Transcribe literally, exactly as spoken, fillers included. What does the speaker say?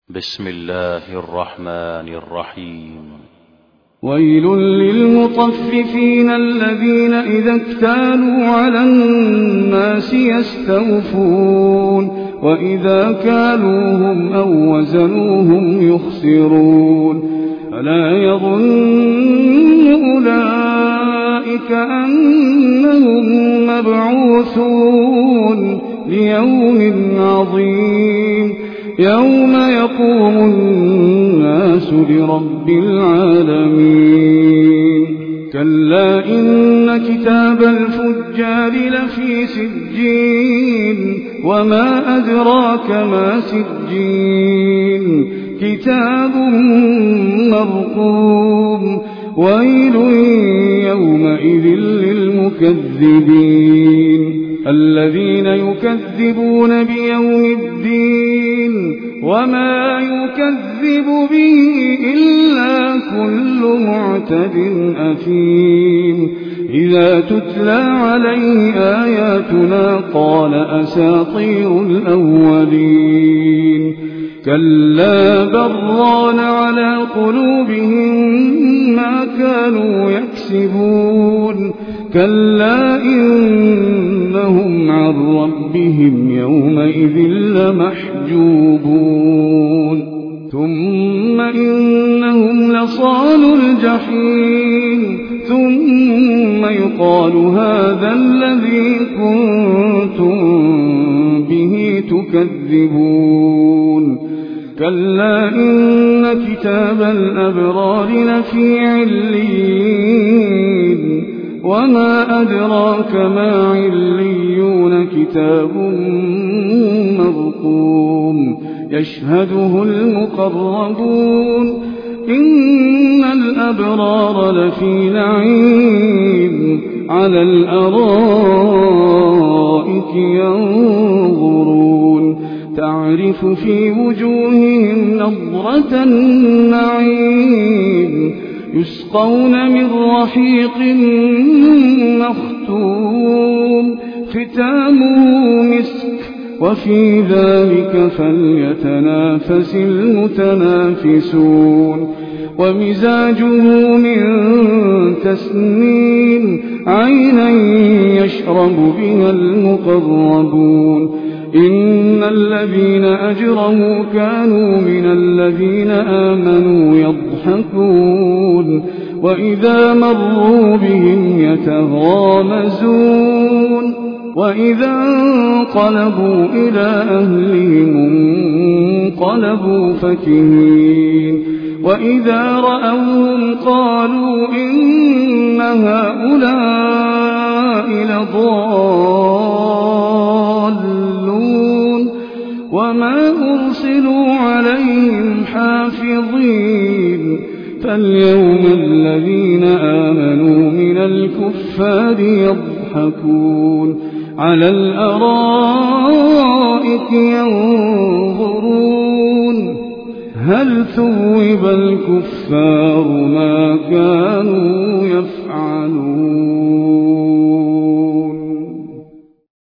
بسم الله الرحمن الرحيم. ويل للمطففين الذين إذا اكتالوا على الناس يستوفون وإذا كالوهم أو وزنوهم يخسرون ألا يظن أولئك أنهم مبعوثون ليوم عظيم يوم يقوم الناس لرب العالمين. كلا إن كتاب الفجار لفي سجين وما أدراك ما سجين كتاب مرقوم ويل يومئذ للمكذبين الذين يكذبون بيوم الدين وما يكذب به إلا كل معتد أثيم إذا تتلى عليه آياتنا قال أساطير الأولين كلا بران على قلوبهم ما كانوا يكسبون كلا إنهم عن ربهم يومئذ لمحجوبون ثم إنهم لصالوا الجحيم ثم يقال هذا الذي كنتم به تكذبون كلا إن كتاب الأبرار لفي عليين وما أدراك ما عليون كتاب مرقوم يشهده المقربون إن الأبرار لفي نعيم على الأرائك ينظرون تعرف في وجوههم نضرة النعيم يسقون من رحيق مختوم ختامه مسك وفي ذلك فليتنافس المتنافسون ومزاجه من تسنيم عينا يشرب بها المقربون إن الذين أجرموا كانوا من الذين آمنوا يضحكون وإذا مروا بهم يتغامزون وإذا انقلبوا إلى أهلهم انقلبوا فكهين وإذا رأوهم قالوا إن هؤلاء لضالون وما أرسلوا عليهم حافظين فاليوم الذين آمنوا من الكفار يضحكون على الأرائك ينظرون هل ثوب الكفار ما كانوا يفعلون.